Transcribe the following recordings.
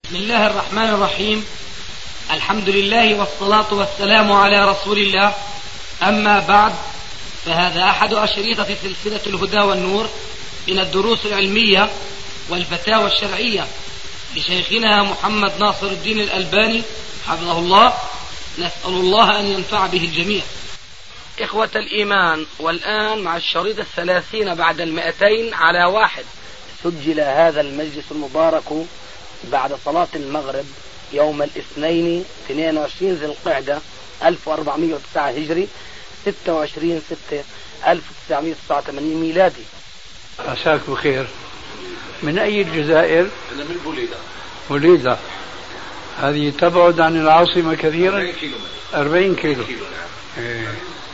بسم الله الرحمن الرحيم. الحمد لله والصلاة والسلام على رسول الله. أما بعد، فهذا أحد أشرطة سلسلة الهدى والنور من الدروس العلمية والفتاوى الشرعية لشيخنا محمد ناصر الدين الألباني حفظه الله. نسأل الله أن ينفع به الجميع. إخوة الإيمان، والآن مع الشريط 30 بعد 200 على 1. سجل هذا المجلس المبارك بعد صلاة المغرب يوم الاثنين 22 ذي القعدة 1409 هجري 26/6/1989 ميلادي. عساك بخير. من أي الجزائر؟ أنا من بوليدة. بوليدة هذه تبعد عن العاصمة كثيرا؟ 40 كيلو. إيه.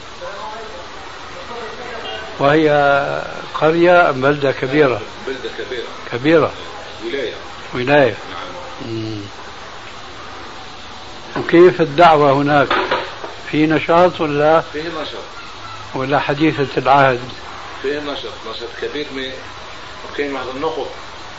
وهي قرية أم بلدة كبيرة؟ بلدة كبيرة. ولاية. نعم. وكيف الدعوة هناك؟ في نشاط ولا؟ فيه نشاط. ولا حديثة العهد؟ فيه نشاط كبير وكاين واحد النقط.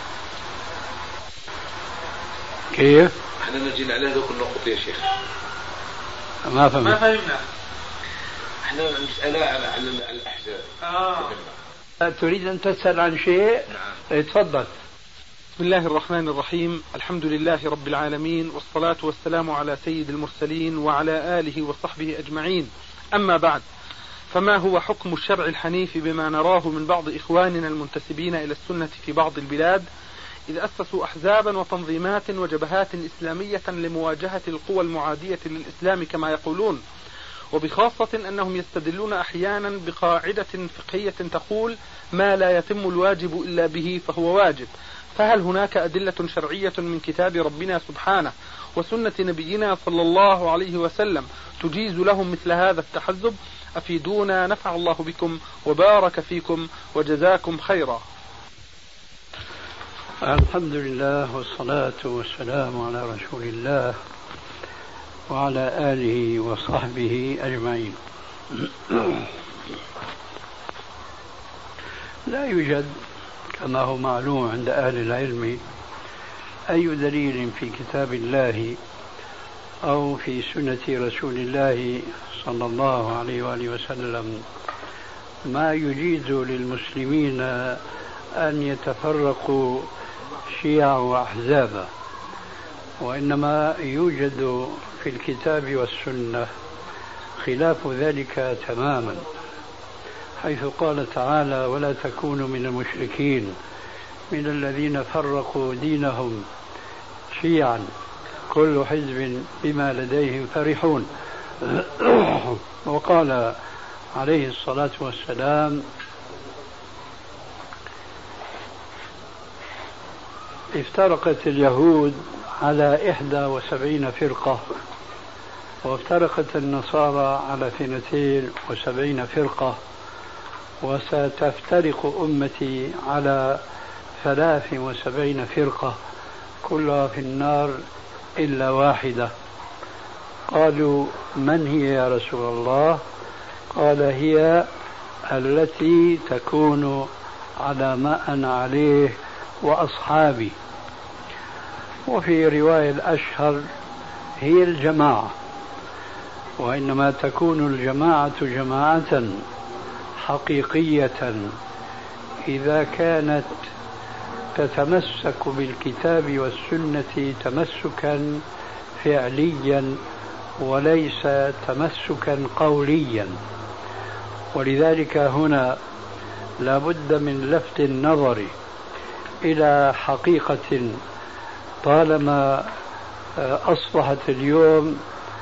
كيف؟ احنا نجينا على هذوك النقط يا شيخ. ما فهمنا. احنا نسأل على الأحزاب. تريد أن تسأل عن شيء؟ نعم. تفضل. بسم الله الرحمن الرحيم. الحمد لله رب العالمين، والصلاة والسلام على سيد المرسلين وعلى آله وصحبه أجمعين. أما بعد، فما هو حكم الشرع الحنيف بما نراه من بعض إخواننا المنتسبين إلى السنة في بعض البلاد، إذ أسسوا أحزابا وتنظيمات وجبهات إسلامية لمواجهة القوى المعادية للإسلام كما يقولون، وبخاصة أنهم يستدلون أحيانا بقاعدة فقهية تقول ما لا يتم الواجب إلا به فهو واجب. فهل هناك أدلة شرعية من كتاب ربنا سبحانه وسنة نبينا صلى الله عليه وسلم تجيز لهم مثل هذا التحزب؟ أفيدونا نفع الله بكم وبارك فيكم وجزاكم خيرا. الحمد لله والصلاة والسلام على رسول الله وعلى آله وصحبه أجمعين. لا يوجد كما هو معلوم عند أهل العلم أي دليل في كتاب الله أو في سنة رسول الله صلى الله عليه وآله وسلم ما يجيز للمسلمين أن يتفرقوا شيعا وأحزابا، وإنما يوجد في الكتاب والسنة خلاف ذلك تماما، حيث قال تعالى ولا تكونوا من المشركين من الذين فرقوا دينهم شيعا كل حزب بما لديهم فرحون. وقال عليه الصلاة والسلام افترقت اليهود على 71 فرقة، وافترقت النصارى على 72 فرقة، وستفترق أمتي على 73 فرقة كلها في النار إلا واحدة. قالوا من هي يا رسول الله؟ قال هي التي تكون على ما أنا عليه وأصحابي. وفي رواية الأشهر هي الجماعة، وإنما تكون الجماعة جماعة حقيقية إذا كانت تتمسك بالكتاب والسنة تمسكا فعليا وليس تمسكا قوليا. ولذلك هنا لا بد من لفت النظر إلى حقيقة طالما أصبحت اليوم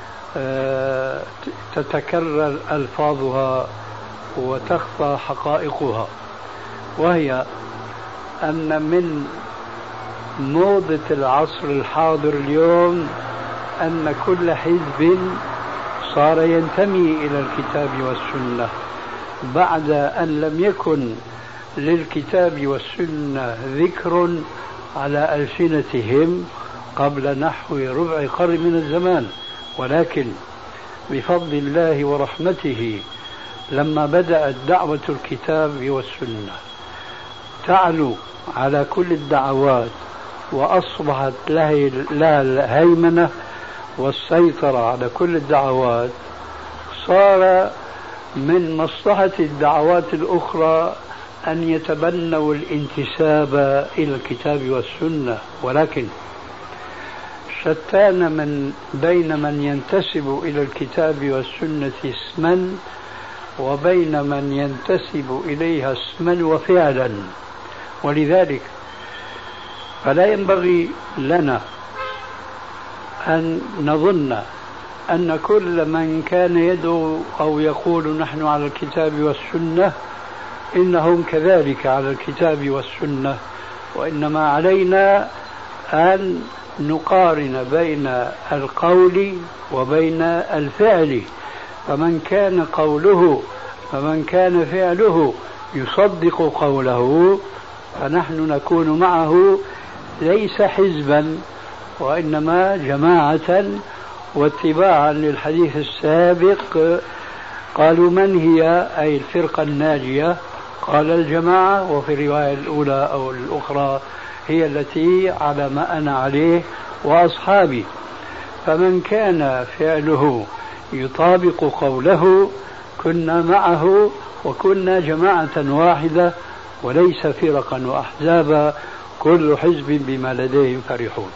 تتكرر ألفاظها وتخفى حقائقها، وهي أن من موضة العصر الحاضر اليوم أن كل حزب صار ينتمي إلى الكتاب والسنة بعد أن لم يكن للكتاب والسنة ذكر على ألسنتهم قبل نحو ربع قرن من الزمان. ولكن بفضل الله ورحمته لما بدأت دعوة الكتاب والسنة تعلو على كل الدعوات وأصبحت لها الهيمنة والسيطرة على كل الدعوات، صار من مصلحة الدعوات الأخرى أن يتبنوا الانتساب إلى الكتاب والسنة، ولكن شتان بين من ينتسب إلى الكتاب والسنة اسما وبين من ينتسب إليها اسما وفعلا. ولذلك فلا ينبغي لنا أن نظن أن كل من كان يدعو أو يقول نحن على الكتاب والسنة إنهم كذلك على الكتاب والسنة، وإنما علينا أن نقارن بين القول وبين الفعل، فمن كان فعله يصدق قوله فنحن نكون معه ليس حزبا وإنما جماعة واتباعا للحديث السابق. قالوا من هي أي الفرقة الناجية؟ قال الجماعة، وفي الرواية الأولى أو الأخرى هي التي على ما أنا عليه وأصحابي. فمن كان فعله يطابق قوله كنا معه وكنا جماعة واحدة وليس فرقا وأحزابا كل حزب بما لديهم فرحون.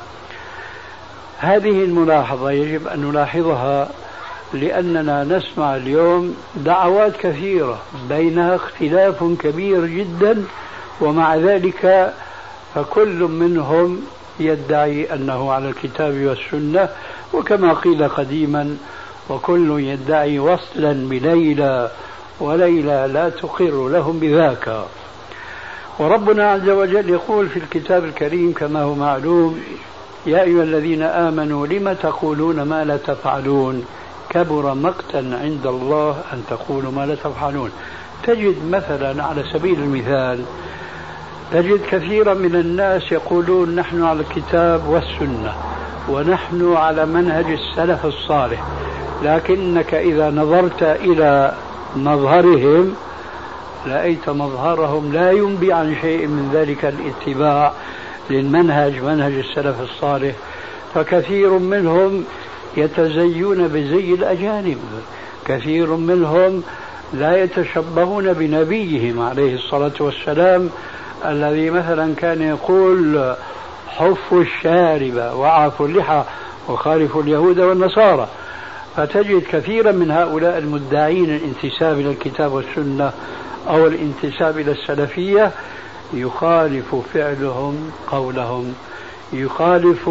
هذه الملاحظة يجب أن نلاحظها، لأننا نسمع اليوم دعوات كثيرة بينها اختلاف كبير جدا، ومع ذلك فكل منهم يدعي أنه على الكتاب والسنة، وكما قيل قديما وكل يدعي وصلا بليلى وليلى لا تقر لهم بذاك. وربنا عز وجل يقول في الكتاب الكريم كما هو معلوم: يا أيها الذين آمنوا لم تقولون ما لا تفعلون كبر مقتا عند الله أن تقولوا ما لا تفعلون. تجد مثلا على سبيل المثال تجد كثيرا من الناس يقولون نحن على الكتاب والسنة ونحن على منهج السلف الصالح، لكنك إذا نظرت إلى مظهرهم رأيت مظهرهم لا ينبي عن شيء من ذلك الاتباع للمنهج، منهج السلف الصالح. فكثير منهم يتزيون بزي الأجانب، كثير منهم لا يتشبهون بنبيهم عليه الصلاة والسلام الذي مثلا كان يقول حفوا الشارب وعفوا اللحى وخالفوا اليهود والنصارى. فتجد كثيرا من هؤلاء المدعين الانتساب إلى الكتاب والسنة أو الانتساب إلى السلفية يخالف فعلهم قولهم، يخالف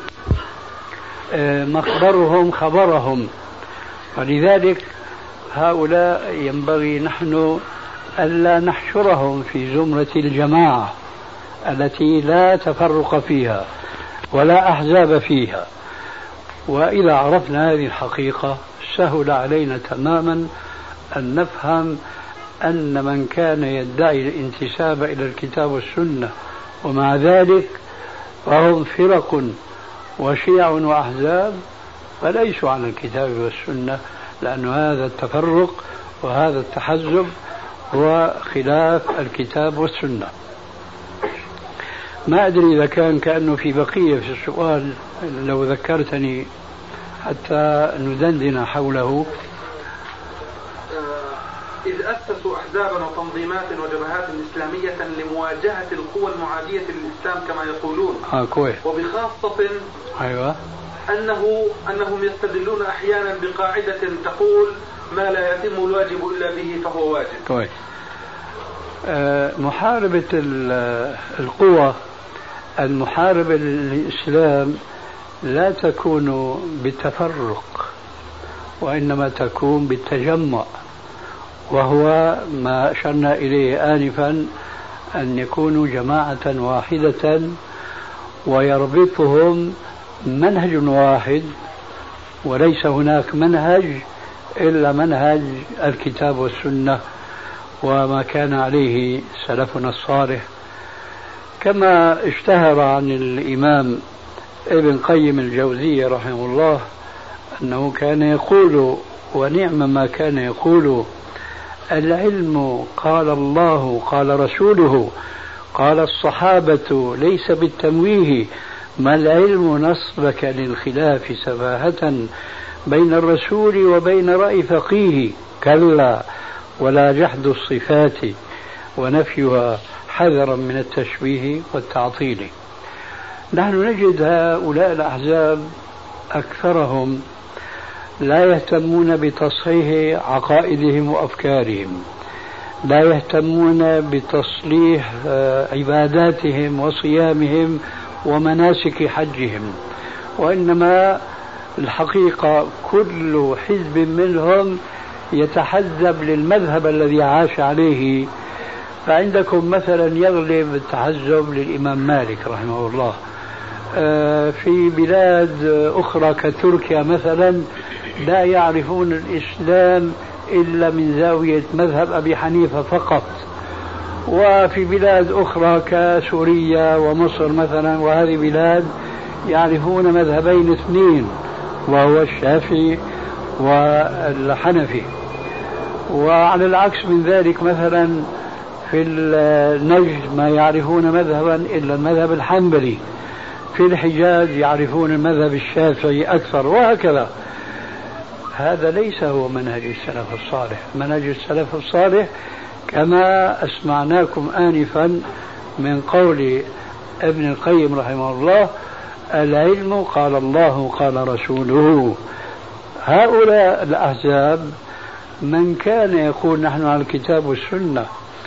مخبرهم خبرهم. ولذلك هؤلاء ينبغي نحن ألا نحشرهم في زمرة الجماعة التي لا تفرق فيها ولا أحزاب فيها. وإذا عرفنا هذه الحقيقة سهل علينا تماما أن نفهم أن من كان يدعي الانتساب إلى الكتاب والسنة ومع ذلك فهم فرق وشيع وأحزاب فليسوا على الكتاب والسنة، لأن هذا التفرق وهذا التحزب هو خلاف الكتاب والسنة. ما أدري إذا كأنه في بقية في السؤال، لو ذكرتني حتى ندندن حوله. إذ أسسوا أحزابا وتنظيمات وجبهات إسلامية لمواجهة القوى المعادية للإسلام كما يقولون، كويس. وبخاصة أيوة أنهم يستدلون أحيانا بقاعدة تقول ما لا يتم الواجب إلا به فهو واجب. كويس. محاربة القوى المحاربة للإسلام لا تكون بالتفرق وإنما تكون بالتجمع، وهو ما أشرنا إليه آنفا أن يكونوا جماعة واحدة ويربطهم منهج واحد، وليس هناك منهج إلا منهج الكتاب والسنة وما كان عليه سلفنا الصالح. كما اشتهر عن الإمام ابن قيم الجوزية رحمه الله أنه كان يقول، ونعم ما كان يقول: العلم قال الله قال رسوله قال الصحابة ليس بالتمويه ما العلم نصبك للخلاف سفاهة بين الرسول وبين رأي فقيه، كلا ولا جحد الصفات ونفيها حذرا من التشبيه والتعطيل. نحن نجد هؤلاء الأحزاب أكثرهم لا يهتمون بتصحيح عقائدهم وأفكارهم، لا يهتمون بتصليح عباداتهم وصيامهم ومناسك حجهم، وإنما الحقيقة كل حزب منهم يتحزب للمذهب الذي عاش عليه. فعندكم مثلا يغلب التحزب للإمام مالك رحمه الله، في بلاد أخرى كتركيا مثلا لا يعرفون الإسلام إلا من زاوية مذهب أبي حنيفة فقط، وفي بلاد أخرى كسوريا ومصر مثلا وهذه بلاد يعرفون مذهبين اثنين وهو الشافعي والحنفي. وعلى العكس من ذلك مثلا في النجد ما يعرفون مذهبا إلا المذهب الحنبلي، في الحجاز يعرفون المذهب الشافعي أكثر، وهكذا. هذا ليس هو منهج السلف الصالح. منهج السلف الصالح كما أسمعناكم آنفا من قول ابن القيم رحمه الله: العلم قال الله قال رسوله. هؤلاء الأحزاب من كان يقول نحن على الكتاب والسنة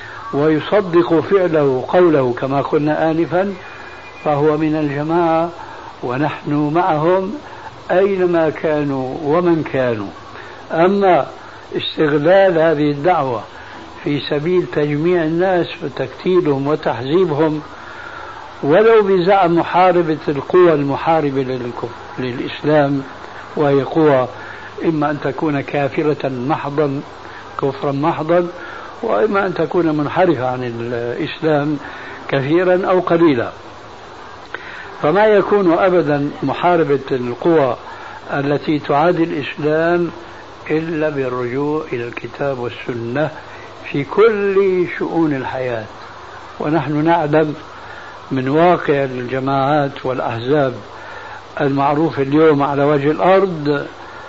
ويصدق فعله قوله كما قلنا آنفا فهو من الجماعة، ونحن معهم أينما كانوا ومن كانوا. أما استغلال هذه الدعوة في سبيل تجميع الناس وتكتيلهم وتحزيبهم ولو بزعم محاربة القوى المحاربة للإسلام، وهي قوى إما أن تكون كافرة محضا كفرا محضا، وإما أن تكون منحرفة عن الإسلام كثيرا أو قليلا. فما يكون أبدا محاربة القوى التي تعادي الإسلام إلا بالرجوع إلى الكتاب والسنة في كل شؤون الحياة. ونحن نعلم من واقع الجماعات والأحزاب المعروف اليوم على وجه الأرض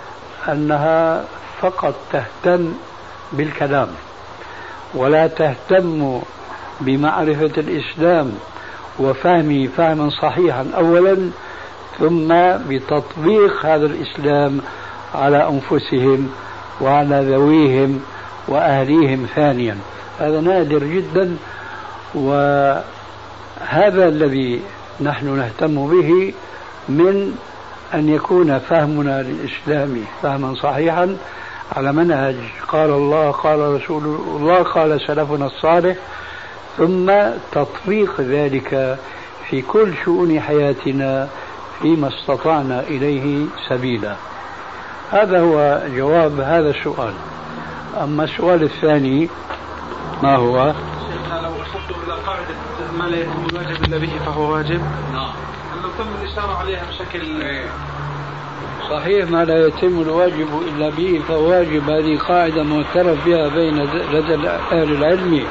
أنها فقط تهتم بالكلام ولا تهتم بمعرفة الإسلام وفهمه فهما صحيحا أولا، ثم بتطبيق هذا الإسلام على أنفسهم وعلى ذويهم وأهليهم ثانيا. هذا نادر جدا، وهذا الذي نحن نهتم به من أن يكون فهمنا للإسلام فهما صحيحا على منهج قال الله قال رسول الله قال سلفنا الصالح، ثم تطبيق ذلك في كل شؤون حياتنا فيما استطعنا إليه سبيلا. هذا هو جواب هذا السؤال. أما السؤال الثاني ما هو؟ لو وصلت إلى قاعدة ما لا يتم الواجب إلا به فهو واجب، لو تم الإشارة عليها بشكل صحيح، ما لا يتم الواجب إلا به فهو واجب، هذه قاعدة معترف بها بين لدى أهل العلم،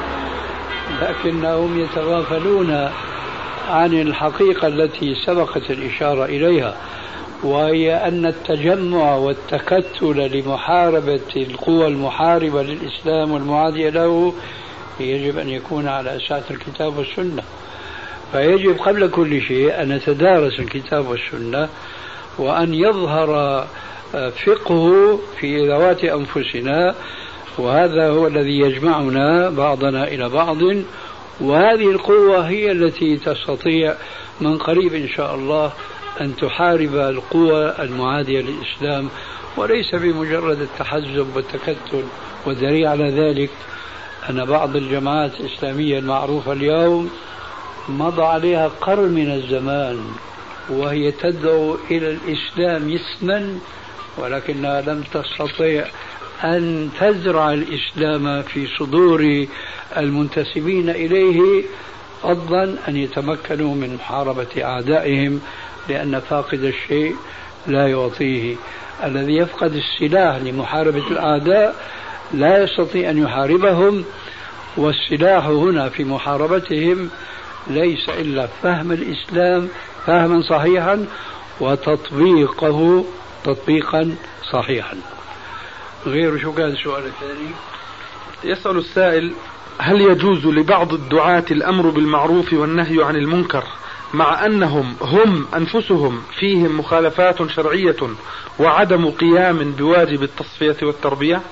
لكنهم يتغافلون عن الحقيقة التي سبقت الإشارة إليها، وهي أن التجمع والتكتل لمحاربة القوى المحاربة للإسلام والمعادية له يجب أن يكون على أساس الكتاب والسنة. فيجب قبل كل شيء أن نتدارس الكتاب والسنة، وأن يظهر فقه في ذوات أنفسنا، وهذا هو الذي يجمعنا بعضنا إلى بعض. وهذه القوة هي التي تستطيع من قريب إن شاء الله أن تحارب القوى المعادية للإسلام، وليس بمجرد التحزب والتكتل. والدليل على ذلك أن بعض الجماعات الإسلامية المعروفة اليوم مضى عليها قرن من الزمان وهي تدعو إلى الإسلام اسما، ولكنها لم تستطيع أن تزرع الإسلام في صدور المنتسبين إليه، فضلا أن يتمكنوا من محاربة أعدائهم، لأن فاقد الشيء لا يعطيه. الذي يفقد السلاح لمحاربة الأعداء لا يستطيع أن يحاربهم، والسلاح هنا في محاربتهم ليس إلا فهم الإسلام فهما صحيحا وتطبيقه تطبيقا صحيحا. غير شو كان السؤال الثاني؟ يسأل السائل: هل يجوز لبعض الدعاة الأمر بالمعروف والنهي عن المنكر مع أنهم هم أنفسهم فيهم مخالفات شرعية وعدم قيام بواجب التصفية والتربية؟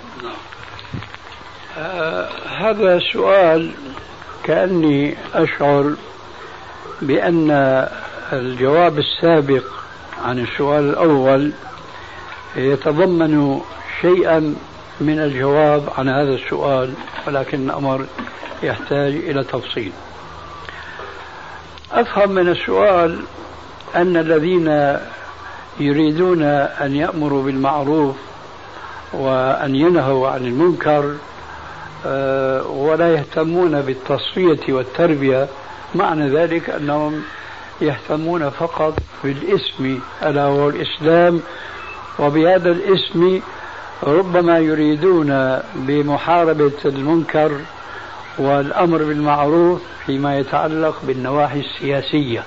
هذا السؤال كأني أشعر بأن الجواب السابق عن السؤال الأول يتضمن شيئا من الجواب عن هذا السؤال، ولكن الأمر يحتاج إلى تفصيل. أفهم من السؤال أن الذين يريدون أن يأمروا بالمعروف وأن ينهوا عن المنكر ولا يهتمون بالتصفية والتربية، معنى ذلك أنهم يهتمون فقط بالاسم ألا هو الإسلام، وبهذا الاسم ربما يريدون بمحاربة المنكر والأمر بالمعروف فيما يتعلق بالنواحي السياسية،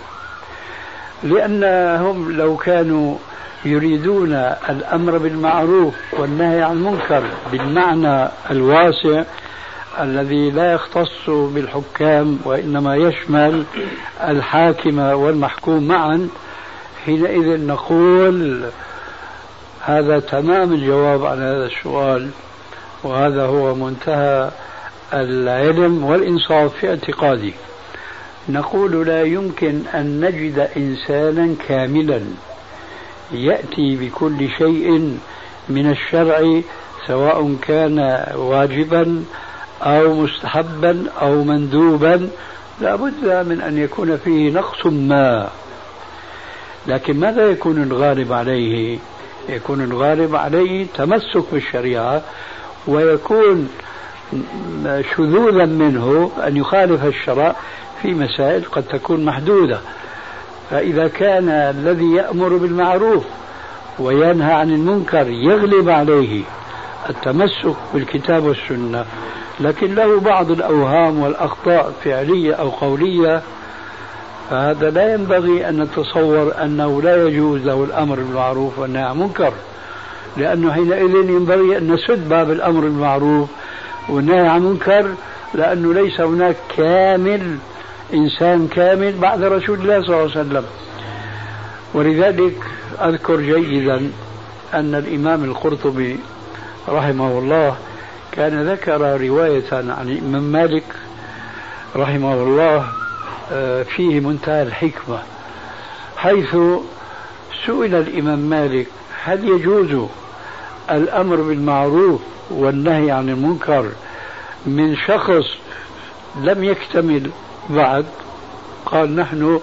لأنهم لو كانوا يريدون الأمر بالمعروف والنهي عن المنكر بالمعنى الواسع الذي لا يختص بالحكام وإنما يشمل الحاكم والمحكوم معا، حينئذ نقول هذا تمام الجواب عن هذا السؤال، وهذا هو منتهى العلم والإنصاف في اعتقادي. نقول لا يمكن أن نجد إنسانا كاملا يأتي بكل شيء من الشرع سواء كان واجبا أو مستحبا أو مندوبا، لا بد من أن يكون فيه نقص ما. لكن ماذا يكون الغالب عليه؟ يكون الغالب عليه تمسك بالشريعة، ويكون شذوذا منه أن يخالف الشرع في مسائل قد تكون محدودة. فإذا كان الذي يأمر بالمعروف وينهى عن المنكر يغلب عليه التمسك بالكتاب والسنة، لكن له بعض الأوهام والأخطاء فعلية أو قولية، فهذا لا ينبغي أن نتصور أنه لا يجوز له الأمر بالمعروف والنهي عن المنكر، لأنه حينئذ ينبغي أن نسد باب الأمر بالمعروف والنهي عن المنكر، لأنه ليس هناك كامل إنسان كامل بعد رسول الله صلى الله عليه وسلم. ولذلك أذكر جيدا أن الإمام القرطبي رحمه الله كان ذكر رواية عن الإمام مالك رحمه الله فيه منتهى الحكمة، حيث سئل الإمام مالك: هل يجوز الأمر بالمعروف والنهي عن المنكر من شخص لم يكتمل بعد؟ قال: نحن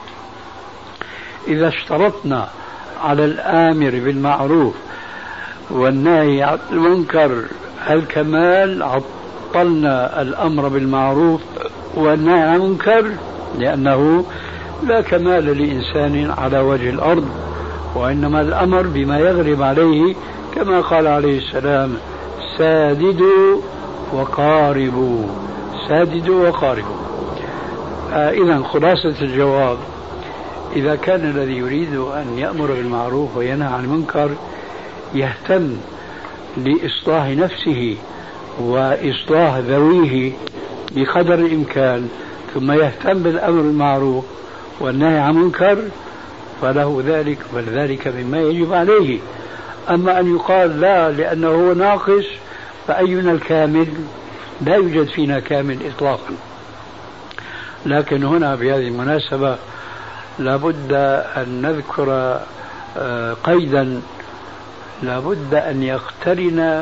إذا اشترطنا على الآمر بالمعروف والنهي عن المنكر الكمال عطلنا الأمر بالمعروف والنهي عن المنكر، لأنه لا كمال لإنسان على وجه الأرض، وإنما الأمر بما يغلب عليه، كما قال عليه السلام: ساددوا وقاربوا، ساددوا وقاربوا. إذن خلاصة الجواب: إذا كان الذي يريد أن يأمر بالمعروف وينهى عن المنكر يهتم لإصلاح نفسه وإصلاح ذويه بقدر الإمكان، ثم يهتم بالأمر بالمعروف والنهي عن المنكر، فله ذلك، فذلك مما يجب عليه. أما أن يقال لا لأنه هو ناقص، فأينا الكامل؟ لا يوجد فينا كامل إطلاقا. لكن هنا بهذه المناسبة لابد أن نذكر قيدا لابد أن يقترن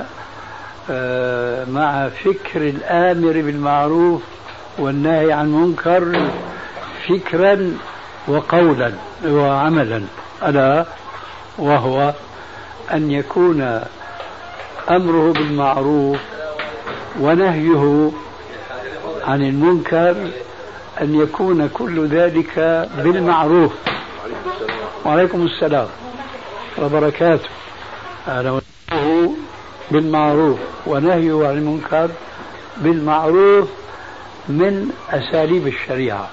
مع فكر الآمر بالمعروف والنهي عن المنكر فكرا وقولا وعملا، ألا وهو أن يكون أمره بالمعروف ونهيه عن المنكر أن يكون كل ذلك بالمعروف. وعليكم السلام وبركاته. أمره بالمعروف ونهيه عن المنكر بالمعروف من أساليب الشريعة.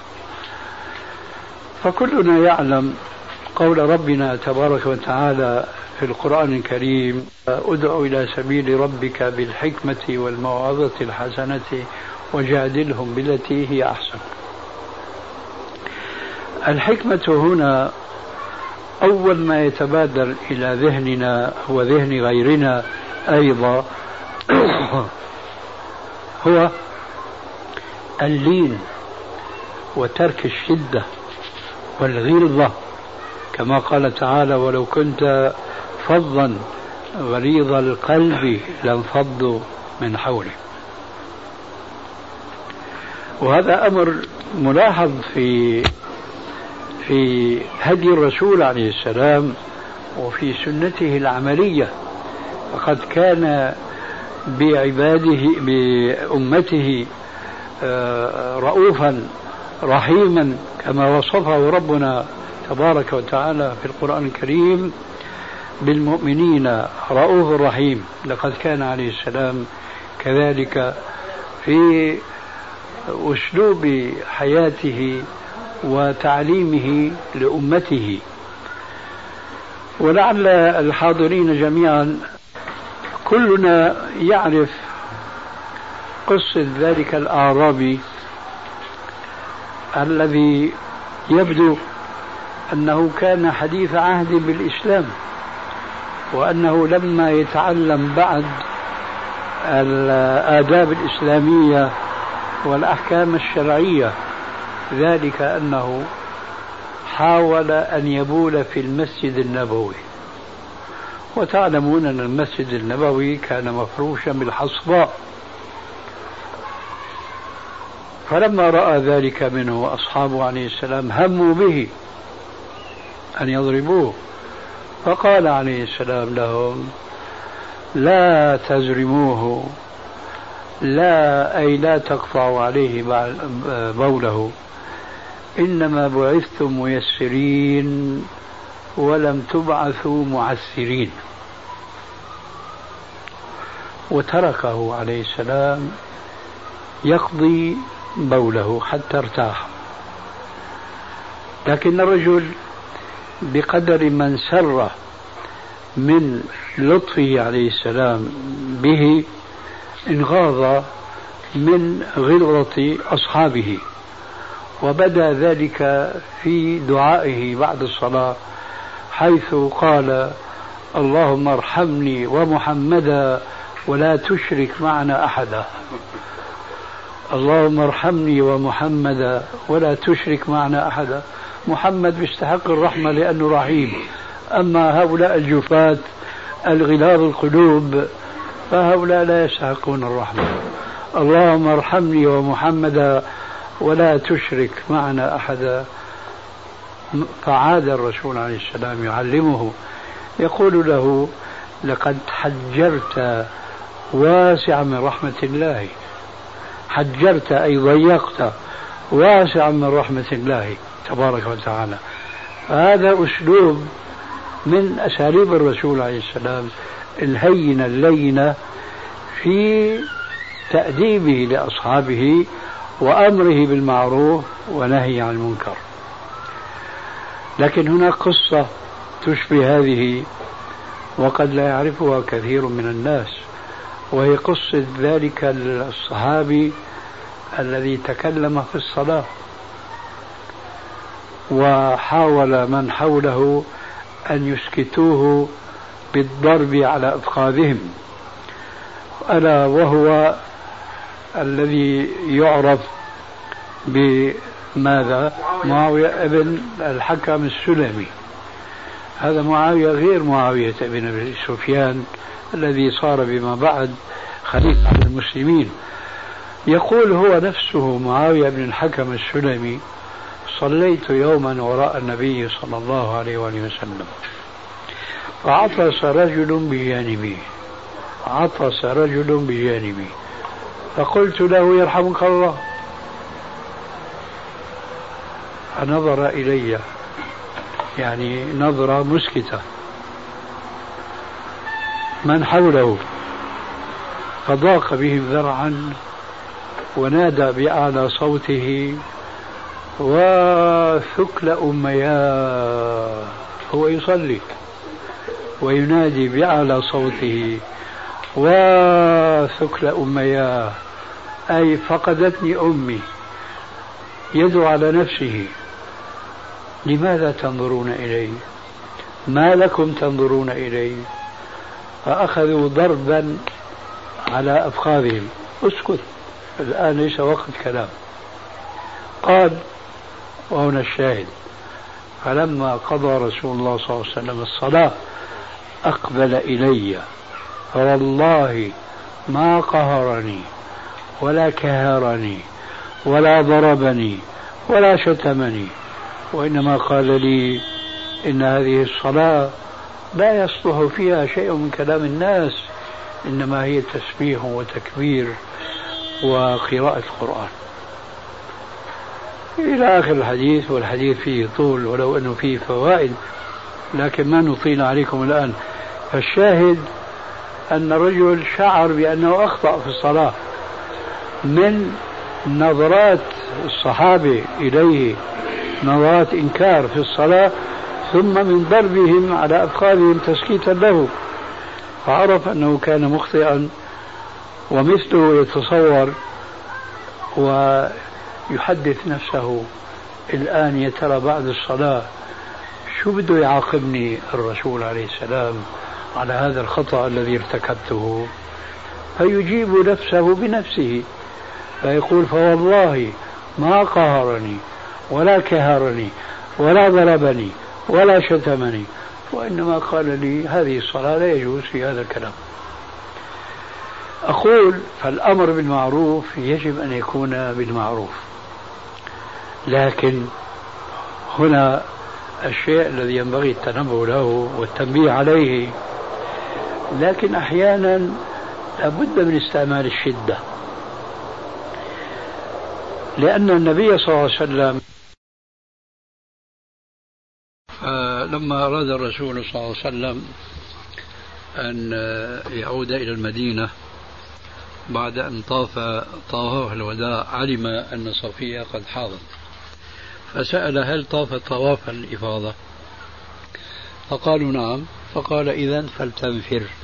فكلنا يعلم قول ربنا تبارك وتعالى في القرآن الكريم: ادع إلى سبيل ربك بالحكمة والموعظة الحسنة وجادلهم بالتي هي أحسن. الحكمة هنا أول ما يتبادر إلى ذهننا وذهن غيرنا أيضا هو اللين وترك الشدة والغلظة، كما قال تعالى: ولو كنت فظا غليظ القلب لانفضوا من حولك. وهذا أمر ملاحظ في هدي الرسول عليه السلام وفي سنته العملية، فقد كان بعباده بأمته رؤوفا رحيما كما وصفه ربنا تبارك وتعالى في القرآن الكريم: بالمؤمنين رؤوف رحيم. لقد كان عليه السلام كذلك في أسلوب حياته وتعليمه لأمته. ولعل الحاضرين جميعا كلنا يعرف قصة ذلك الأعرابي الذي يبدو أنه كان حديث عهد بالإسلام، وأنه لما يتعلم بعد الآداب الإسلامية والأحكام الشرعية ذلك أنه حاول أن يبول في المسجد النبوي. وتعلمون أن المسجد النبوي كان مفروشا بالحصباء، فلما رأى ذلك منه أصحابه عليه السلام هموا به أن يضربوه، فقال عليه السلام لهم: لا تزرموه، لا تقطعوا عليه بوله، إنما بعثتم ميسرين ولم تبعثوا معسرين. وتركه عليه السلام يقضي بوله حتى ارتاح. لكن الرجل بقدر من سر من لطفه عليه السلام به انغاض من غلظة أصحابه، وبدا ذلك في دعائه بعد الصلاة، حيث قال: اللهم ارحمني ومحمدا ولا تشرك معنا أحدا. اللهم ارحمني ومحمدا ولا تشرك معنا أحدا. محمد بيستحق الرحمة لأنه رحيم، أما هؤلاء الجفاة الغلاظ القلوب فهؤلاء لا يستحقون الرحمة. اللهم ارحمني ومحمدا ولا تشرك معنا أحدا. فعاد الرسول عليه السلام يعلمه، يقول له: لقد حجرت واسعا من رحمة الله. حجرت أي ضيقت واسعا من رحمة الله تبارك وتعالى. هذا أسلوب من أساليب الرسول عليه السلام الهينة اللينة في تأديبه لأصحابه وأمره بالمعروف ونهي عن المنكر. لكن هناك قصة تشبه هذه وقد لا يعرفها كثير من الناس، وهي قصة ذلك الصحابي الذي تكلم في الصلاة وحاول من حوله أن يسكتوه بالضرب على أفخاذهم، ألا وهو الذي يعرف بماذا؟ معاوية ابن الحكم السلمي. هذا معاوية غير معاوية ابن أبي سفيان الذي صار بما بعد خليفة على المسلمين. يقول هو نفسه معاوية بن الحكم السلمي: صليت يوما وراء النبي صلى الله عليه وآله وسلم، فعطس رجل بجانبي، فقلت له: يرحمك الله. فنظر إلي يعني نظرة مسكتة. من حوله فضاق بهم ذرعا ونادى بأعلى صوته وثكل أمياه، هو يصلي وينادي بأعلى صوته وثكل أمياه، أي فقدتني أمي، يدعو على نفسه. لماذا تنظرون إلي؟ ما لكم تنظرون إلي؟ فأخذوا ضربا على أفخاذهم. اسكت، الآن ليس وقت كلام. قال، وهنا الشاهد: فلما قضى رسول الله صلى الله عليه وسلم الصلاة أقبل إلي، فوالله ما قهرني ولا كهرني ولا ضربني ولا شتمني، وإنما قال لي: إن هذه الصلاة لا يصلح فيها شيء من كلام الناس، إنما هي تسبيح وتكبير وقراءة القرآن، إلى آخر الحديث. والحديث فيه طول ولو أنه فيه فوائد، لكن ما نطيل عليكم الآن. فالشاهد أن الرجل شعر بأنه أخطأ في الصلاة من نظرات الصحابة إليه، نظرات إنكار في الصلاة، ثم من ضربهم على أفخاذهم تسكيتا له، فعرف أنه كان مخطئا. ومثله يتصور ويحدث نفسه الآن: يا ترى بعد الصلاة شو بده يعاقبني الرسول عليه السلام على هذا الخطأ الذي ارتكبته؟ فيجيب نفسه بنفسه فيقول: فوالله ما قهرني ولا كهرني ولا ضربني ولا شتمني، وإنما قال لي هذه الصلاة لا يجوز في هذا الكلام. أقول: فالأمر بالمعروف يجب أن يكون بالمعروف، لكن هنا الشيء الذي ينبغي التنبه له والتنبيه عليه، لكن أحيانا لابد من استعمال الشدة، لأن النبي صلى الله عليه وسلم لما أراد الرسول صلى الله عليه وسلم أن يعود إلى المدينة بعد أن طاف الوداع، علم أن صفية قد حاضت، فسأل: هل طاف طواف الإفاضة؟ فقالوا: نعم. فقال: إذن فلتنفر،